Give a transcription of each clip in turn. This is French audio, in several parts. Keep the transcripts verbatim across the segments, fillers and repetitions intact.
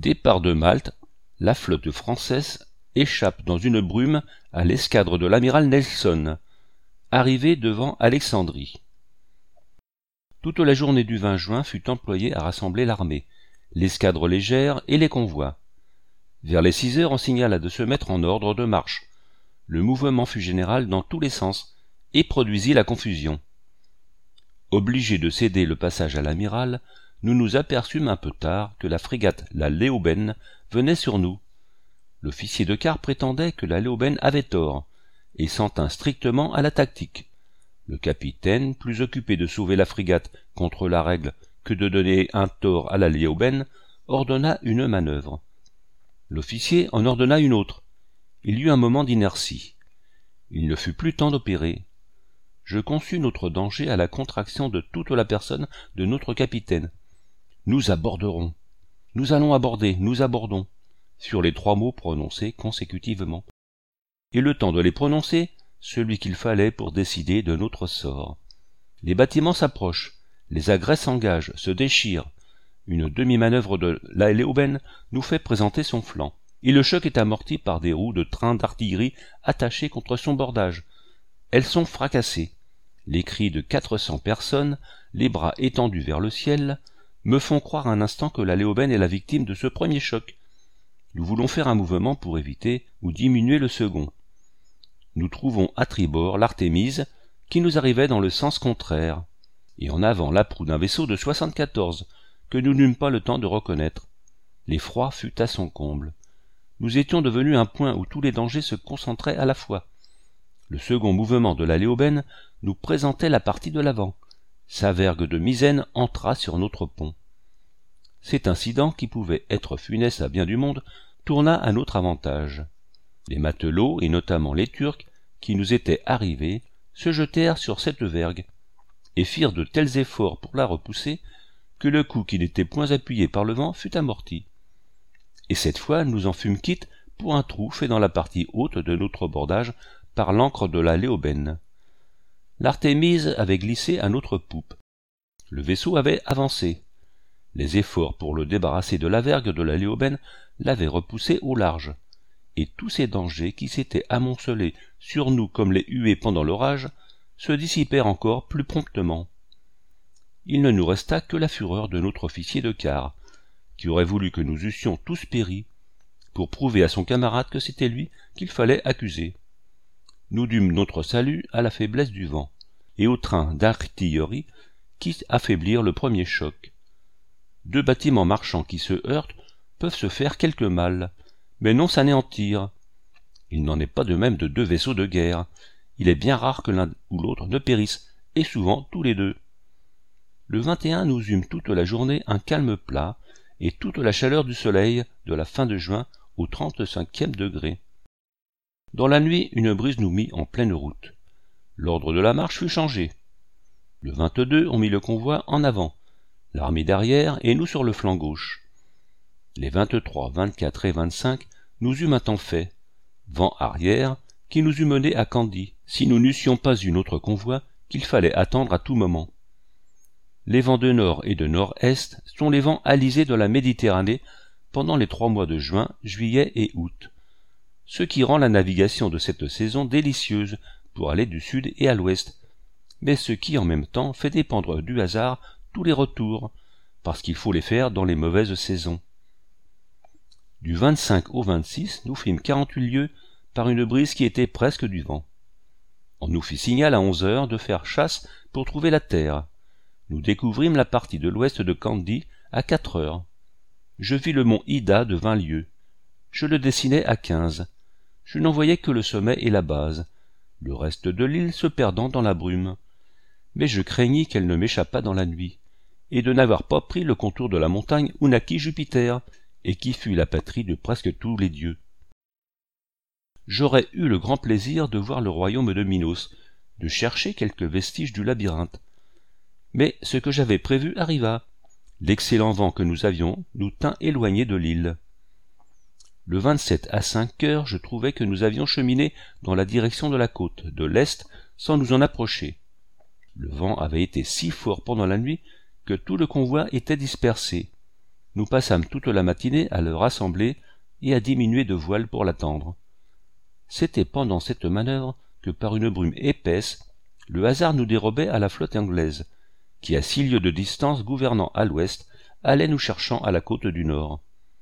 Départ de Malte, la flotte française échappe dans une brume à l'escadre de l'amiral Nelson, arrivée devant Alexandrie. Toute la journée du vingt juin fut employée à rassembler l'armée, l'escadre légère et les convois. Vers les six heures, on signala de se mettre en ordre de marche. Le mouvement fut général dans tous les sens et produisit la confusion. Obligés de céder le passage à l'amiral, nous nous aperçûmes un peu tard que la frégate la Léoben venait sur nous. L'officier de quart prétendait que la Léoben avait tort, et s'en tint strictement à la tactique. Le capitaine, plus occupé de sauver la frégate contre la règle que de donner un tort à la Léoben, ordonna une manœuvre. L'officier en ordonna une autre. Il y eut un moment d'inertie. Il ne fut plus temps d'opérer. Je conçus notre danger à la contraction de toute la personne de notre capitaine. Nous aborderons. Nous allons aborder, nous abordons, sur les trois mots prononcés consécutivement. Et le temps de les prononcer, celui qu'il fallait pour décider de notre sort. Les bâtiments s'approchent, les agrès s'engagent, se déchirent. Une demi-manœuvre de la Léoben nous fait présenter son flanc, et le choc est amorti par des roues de train d'artillerie attachées contre son bordage. Elles sont fracassées. Les cris de quatre cents personnes, les bras étendus vers le ciel, me font croire un instant que la Léoben est la victime de ce premier choc. Nous voulons faire un mouvement pour éviter ou diminuer le second. Nous trouvons à tribord l'Artémise, qui nous arrivait dans le sens contraire, et en avant la proue d'un vaisseau de soixante-quatorze, que nous n'eûmes pas le temps de reconnaître. L'effroi fut à son comble. Nous étions devenus un point où tous les dangers se concentraient à la fois. Le second mouvement de la Léoben nous présentait la partie de l'avant. Sa vergue de misaine entra sur notre pont. Cet incident, qui pouvait être funeste à bien du monde, tourna à notre avantage. Les matelots, et notamment les Turcs, qui nous étaient arrivés, se jetèrent sur cette vergue, et firent de tels efforts pour la repousser, que le coup qui n'était point appuyé par le vent fut amorti. Et cette fois nous en fûmes quittes pour un trou fait dans la partie haute de notre bordage par l'ancre de la Léoben. L'Artémise avait glissé à notre poupe. Le vaisseau avait avancé. Les efforts pour le débarrasser de la vergue de la Léoben l'avaient repoussé au large, et tous ces dangers qui s'étaient amoncelés sur nous comme les huées pendant l'orage se dissipèrent encore plus promptement. Il ne nous resta que la fureur de notre officier de quart, qui aurait voulu que nous eussions tous péri, pour prouver à son camarade que c'était lui qu'il fallait accuser. Nous dûmes notre salut à la faiblesse du vent, et au train d'artillerie qui affaiblirent le premier choc. Deux bâtiments marchands qui se heurtent peuvent se faire quelque mal, mais non s'anéantir. Il n'en est pas de même de deux vaisseaux de guerre. Il est bien rare que l'un ou l'autre ne périsse, et souvent tous les deux. Le vingt et un, nous eûmes toute la journée un calme plat, et toute la chaleur du soleil de la fin de juin au trente-cinquième degré. Dans la nuit, une brise nous mit en pleine route. L'ordre de la marche fut changé. Le vingt-deux, on mit le convoi en avant, l'armée derrière et nous sur le flanc gauche. Les vingt-trois, vingt-quatre et vingt-cinq, nous eûmes un temps fait, vent arrière, qui nous eût menés à Candie, si nous n'eussions pas une autre convoi qu'il fallait attendre à tout moment. Les vents de nord et de nord-est sont les vents alizés de la Méditerranée pendant les trois mois de juin, juillet et août, ce qui rend la navigation de cette saison délicieuse pour aller du sud et à l'ouest, mais ce qui en même temps fait dépendre du hasard tous les retours, parce qu'il faut les faire dans les mauvaises saisons. Du vingt-cinq au vingt-six, nous fîmes quarante-huit lieues par une brise qui était presque du vent. On nous fit signal à onze heures de faire chasse pour trouver la terre. Nous découvrîmes la partie de l'ouest de Candie à quatre heures. Je vis le mont Ida de vingt lieues. Je le dessinais à quinze. Je n'en voyais que le sommet et la base, le reste de l'île se perdant dans la brume. Mais je craignis qu'elle ne m'échappât dans la nuit, et de n'avoir pas pris le contour de la montagne où naquit Jupiter, et qui fut la patrie de presque tous les dieux. J'aurais eu le grand plaisir de voir le royaume de Minos, de chercher quelques vestiges du labyrinthe. Mais ce que j'avais prévu arriva. L'excellent vent que nous avions nous tint éloignés de l'île. Le vingt-sept à cinq heures, je trouvais que nous avions cheminé dans la direction de la côte, de l'est, sans nous en approcher. Le vent avait été si fort pendant la nuit que tout le convoi était dispersé. nous passâmes toute la matinée à le rassembler et à diminuer de voile pour l'attendre. C'était pendant cette manœuvre que par une brume épaisse, le hasard nous dérobait à la flotte anglaise, qui à six lieues de distance gouvernant à l'ouest, allait nous cherchant à la côte du nord.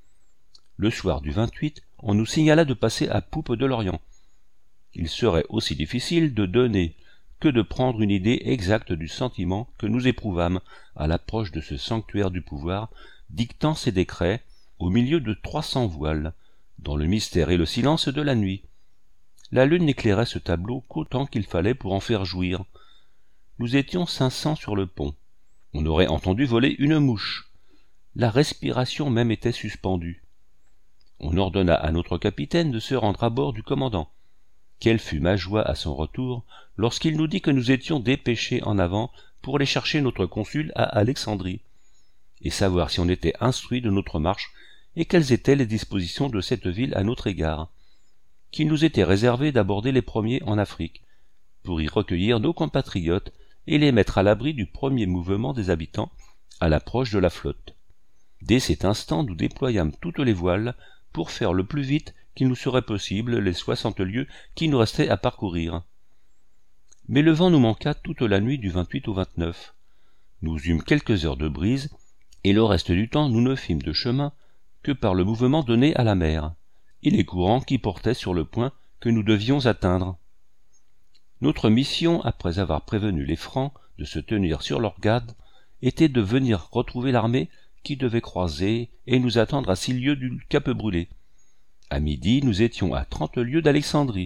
Le soir du vingt-huit, on nous signala de passer à poupe de l'Orient. Il serait aussi difficile de donner que de prendre une idée exacte du sentiment que nous éprouvâmes à l'approche de ce sanctuaire du pouvoir, dictant ses décrets au milieu de trois cents voiles, dans le mystère et le silence de la nuit. La lune n'éclairait ce tableau qu'autant qu'il fallait pour en faire jouir. Nous étions cinq cents sur le pont. On aurait entendu voler une mouche. La respiration même était suspendue. On ordonna à notre capitaine de se rendre à bord du commandant. Quelle fut ma joie à son retour lorsqu'il nous dit que nous étions dépêchés en avant pour aller chercher notre consul à Alexandrie, et savoir si on était instruit de notre marche et quelles étaient les dispositions de cette ville à notre égard, qu'il nous était réservé d'aborder les premiers en Afrique, pour y recueillir nos compatriotes et les mettre à l'abri du premier mouvement des habitants à l'approche de la flotte. Dès cet instant, nous déployâmes toutes les voiles pour faire le plus vite qu'il nous serait possible les soixante lieues qui nous restaient à parcourir. Mais le vent nous manqua toute la nuit du vingt-huit au vingt-neuf. Nous eûmes quelques heures de brise, et le reste du temps nous ne fîmes de chemin que par le mouvement donné à la mer, et les courants qui portaient sur le point que nous devions atteindre. Notre mission, après avoir prévenu les Francs de se tenir sur leur garde, était de venir retrouver l'armée qui devait croiser et nous attendre à six lieues du Cap Brûlé. À midi, nous étions à trente lieues d'Alexandrie.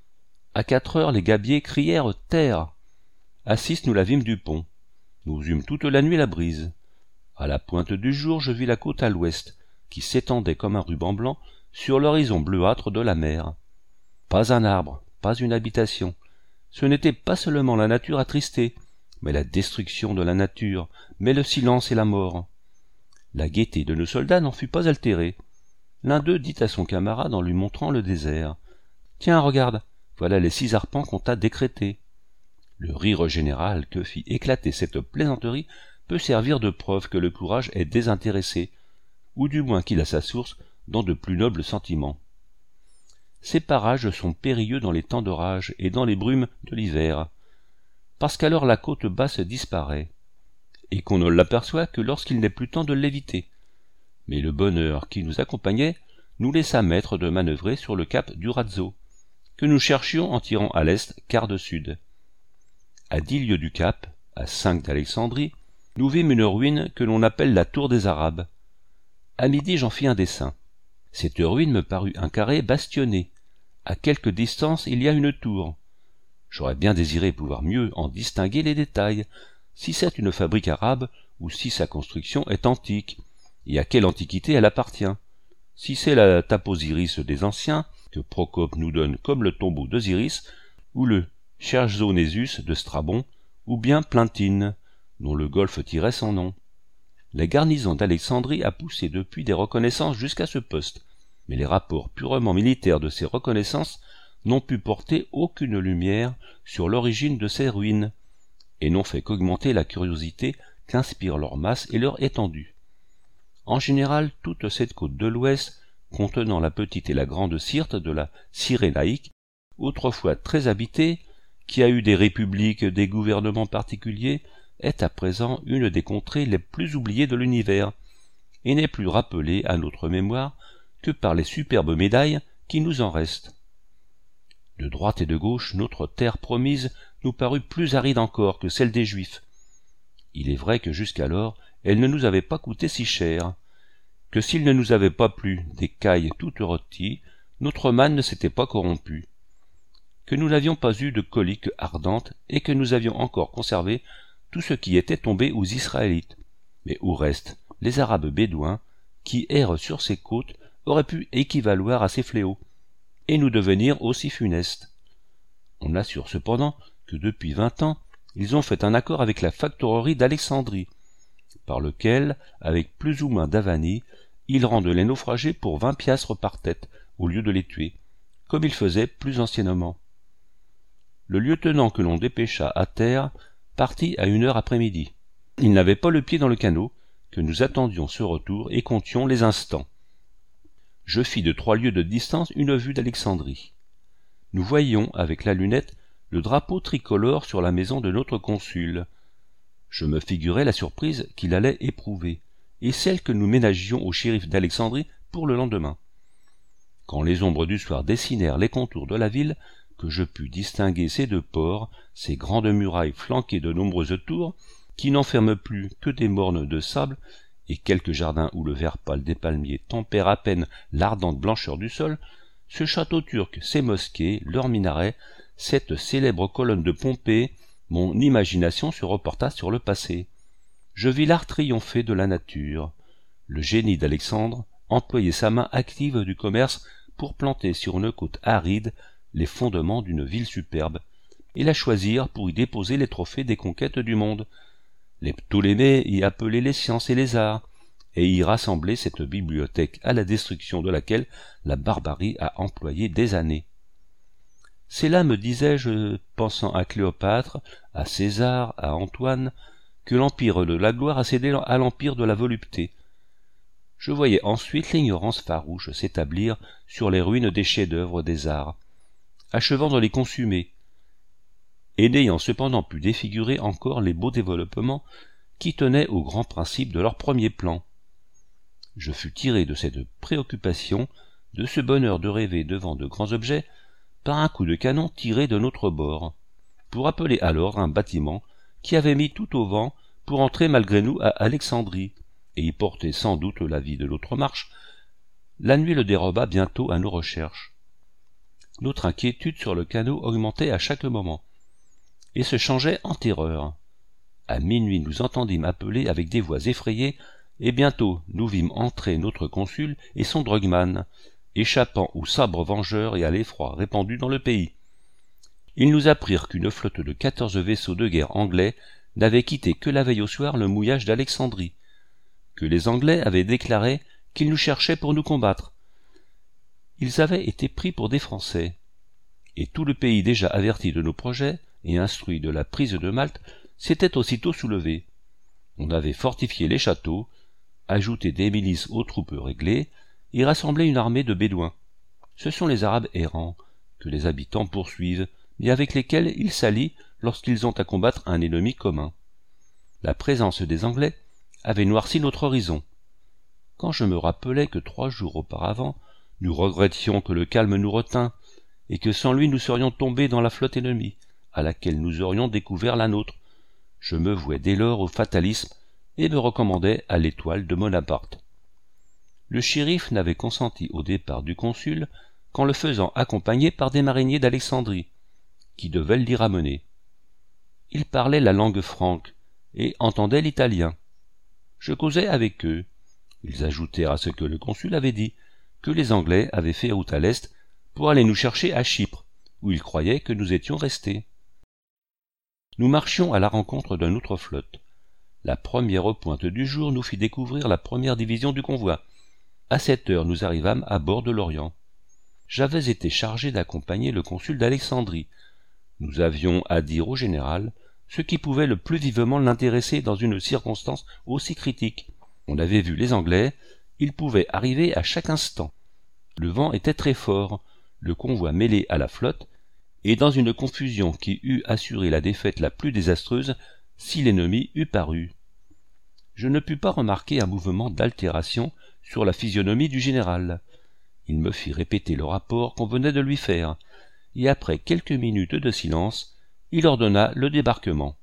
À quatre heures, les gabiers crièrent « Terre !» À six, nous la vîmes du pont. Nous eûmes toute la nuit la brise. À la pointe du jour, je vis la côte à l'ouest, qui s'étendait comme un ruban blanc sur l'horizon bleuâtre de la mer. Pas un arbre, pas une habitation. Ce n'était pas seulement la nature attristée, mais la destruction de la nature, mais le silence et la mort. La gaieté de nos soldats n'en fut pas altérée. L'un d'eux dit à son camarade en lui montrant le désert. « Tiens, regarde, voilà les six arpents qu'on t'a décrétés. » Le rire général que fit éclater cette plaisanterie peut servir de preuve que le courage est désintéressé, ou du moins qu'il a sa source dans de plus nobles sentiments. Ces parages sont périlleux dans les temps d'orage et dans les brumes de l'hiver, parce qu'alors la côte basse disparaît, et qu'on ne l'aperçoit que lorsqu'il n'est plus temps de l'éviter. Mais le bonheur qui nous accompagnait nous laissa maître de manœuvrer sur le cap du Razzo, que nous cherchions en tirant à l'est quart de sud. À dix lieues du cap, à cinq d'Alexandrie, nous vîmes une ruine que l'on appelle la Tour des Arabes. À midi, j'en fis un dessin. Cette ruine me parut un carré bastionné. À quelque distance, il y a une tour. J'aurais bien désiré pouvoir mieux en distinguer les détails, si c'est une fabrique arabe ou si sa construction est antique, et à quelle antiquité elle appartient. Si c'est la Taposiris des anciens, que Procope nous donne comme le tombeau d'Osiris, ou le Chersonesus de Strabon, ou bien Plintine, dont le golfe tirait son nom. La garnison d'Alexandrie a poussé depuis des reconnaissances jusqu'à ce poste, mais les rapports purement militaires de ces reconnaissances n'ont pu porter aucune lumière sur l'origine de ces ruines, et n'ont fait qu'augmenter la curiosité qu'inspirent leur masse et leur étendue. En général, toute cette côte de l'ouest, contenant la petite et la grande Syrte de la Cyrénaïque, autrefois très habitée, qui a eu des républiques, des gouvernements particuliers, est à présent une des contrées les plus oubliées de l'univers, et n'est plus rappelée à notre mémoire que par les superbes médailles qui nous en restent. De droite et de gauche, notre terre promise nous parut plus aride encore que celle des Juifs. Il est vrai que jusqu'alors, elle ne nous avait pas coûté si cher, que s'il ne nous avait pas plu des cailles toutes rôties, notre manne ne s'était pas corrompue, que nous n'avions pas eu de coliques ardentes et que nous avions encore conservé tout ce qui était tombé aux Israélites, mais au reste, les Arabes bédouins, qui errent sur ces côtes, auraient pu équivaloir à ces fléaux, et nous devenir aussi funestes. On assure cependant que depuis vingt ans, ils ont fait un accord avec la factorerie d'Alexandrie, par lequel, avec plus ou moins d'avanie, ils rendent les naufragés pour vingt piastres par tête, au lieu de les tuer, comme ils faisaient plus anciennement. Le lieutenant que l'on dépêcha à terre partit à une heure après-midi. Il n'avait pas le pied dans le canot, que nous attendions ce retour et comptions les instants. Je fis de trois lieues de distance une vue d'Alexandrie. Nous voyions, avec la lunette, le drapeau tricolore sur la maison de notre consul. Je me figurais la surprise qu'il allait éprouver, et celle que nous ménagions au shérif d'Alexandrie pour le lendemain. Quand les ombres du soir dessinèrent les contours de la ville, que je pus distinguer ses deux ports, ses grandes murailles flanquées de nombreuses tours, qui n'enferment plus que des mornes de sable, et quelques jardins où le vert pâle des palmiers tempère à peine l'ardente blancheur du sol, ce château turc, ses mosquées, leurs minarets, cette célèbre colonne de Pompée, mon imagination se reporta sur le passé. Je vis l'art triompher de la nature. Le génie d'Alexandre employait sa main active du commerce pour planter sur une côte aride les fondements d'une ville superbe, et la choisir pour y déposer les trophées des conquêtes du monde. Les Ptolémées y appelaient les sciences et les arts, et y rassemblaient cette bibliothèque à la destruction de laquelle la barbarie a employé des années. C'est là, me disais-je, pensant à Cléopâtre, à César, à Antoine, que l'empire de la gloire a cédé à l'empire de la volupté. Je voyais ensuite l'ignorance farouche s'établir sur les ruines des chefs-d'œuvre des arts, achevant de les consumer, et n'ayant cependant pu défigurer encore les beaux développements qui tenaient aux grands principes de leur premier plan. Je fus tiré de cette préoccupation, de ce bonheur de rêver devant de grands objets, par un coup de canon tiré de notre bord, pour appeler à l'ordre un bâtiment qui avait mis tout au vent pour entrer malgré nous à Alexandrie, et y porter sans doute la vie de notre marche. La nuit le déroba bientôt à nos recherches. Notre inquiétude sur le canot augmentait à chaque moment, et se changeait en terreur. À minuit nous entendîmes appeler avec des voix effrayées, et bientôt nous vîmes entrer notre consul et son drogman, échappant aux sabres vengeurs et à l'effroi répandu dans le pays. Ils nous apprirent qu'une flotte de quatorze vaisseaux de guerre anglais n'avait quitté que la veille au soir le mouillage d'Alexandrie, que les Anglais avaient déclaré qu'ils nous cherchaient pour nous combattre. Ils avaient été pris pour des Français, et tout le pays déjà averti de nos projets et instruit de la prise de Malte s'était aussitôt soulevé. On avait fortifié les châteaux, ajouté des milices aux troupes réglées, et rassemblé une armée de Bédouins. Ce sont les Arabes errants, que les habitants poursuivent, mais avec lesquels ils s'allient lorsqu'ils ont à combattre un ennemi commun. La présence des Anglais avait noirci notre horizon. Quand je me rappelais que trois jours auparavant, nous regrettions que le calme nous retint, et que sans lui nous serions tombés dans la flotte ennemie, à laquelle nous aurions découvert la nôtre, je me vouais dès lors au fatalisme et me recommandais à l'étoile de Bonaparte. Le shérif n'avait consenti au départ du consul qu'en le faisant accompagner par des mariniers d'Alexandrie, qui devaient l'y ramener. Ils parlaient la langue franque et entendaient l'italien. Je causais avec eux. Ils ajoutèrent à ce que le consul avait dit, que les Anglais avaient fait route à l'est pour aller nous chercher à Chypre, où ils croyaient que nous étions restés. Nous marchions à la rencontre d'une autre flotte. La première pointe du jour nous fit découvrir la première division du convoi. À sept heures, nous arrivâmes à bord de l'Orient. J'avais été chargé d'accompagner le consul d'Alexandrie. Nous avions à dire au général ce qui pouvait le plus vivement l'intéresser dans une circonstance aussi critique. On avait vu les Anglais, ils pouvaient arriver à chaque instant. Le vent était très fort, le convoi mêlé à la flotte, et dans une confusion qui eût assuré la défaite la plus désastreuse si l'ennemi eût paru. Je ne pus pas remarquer un mouvement d'altération sur la physionomie du général. Il me fit répéter le rapport qu'on venait de lui faire, et après quelques minutes de silence, il ordonna le débarquement.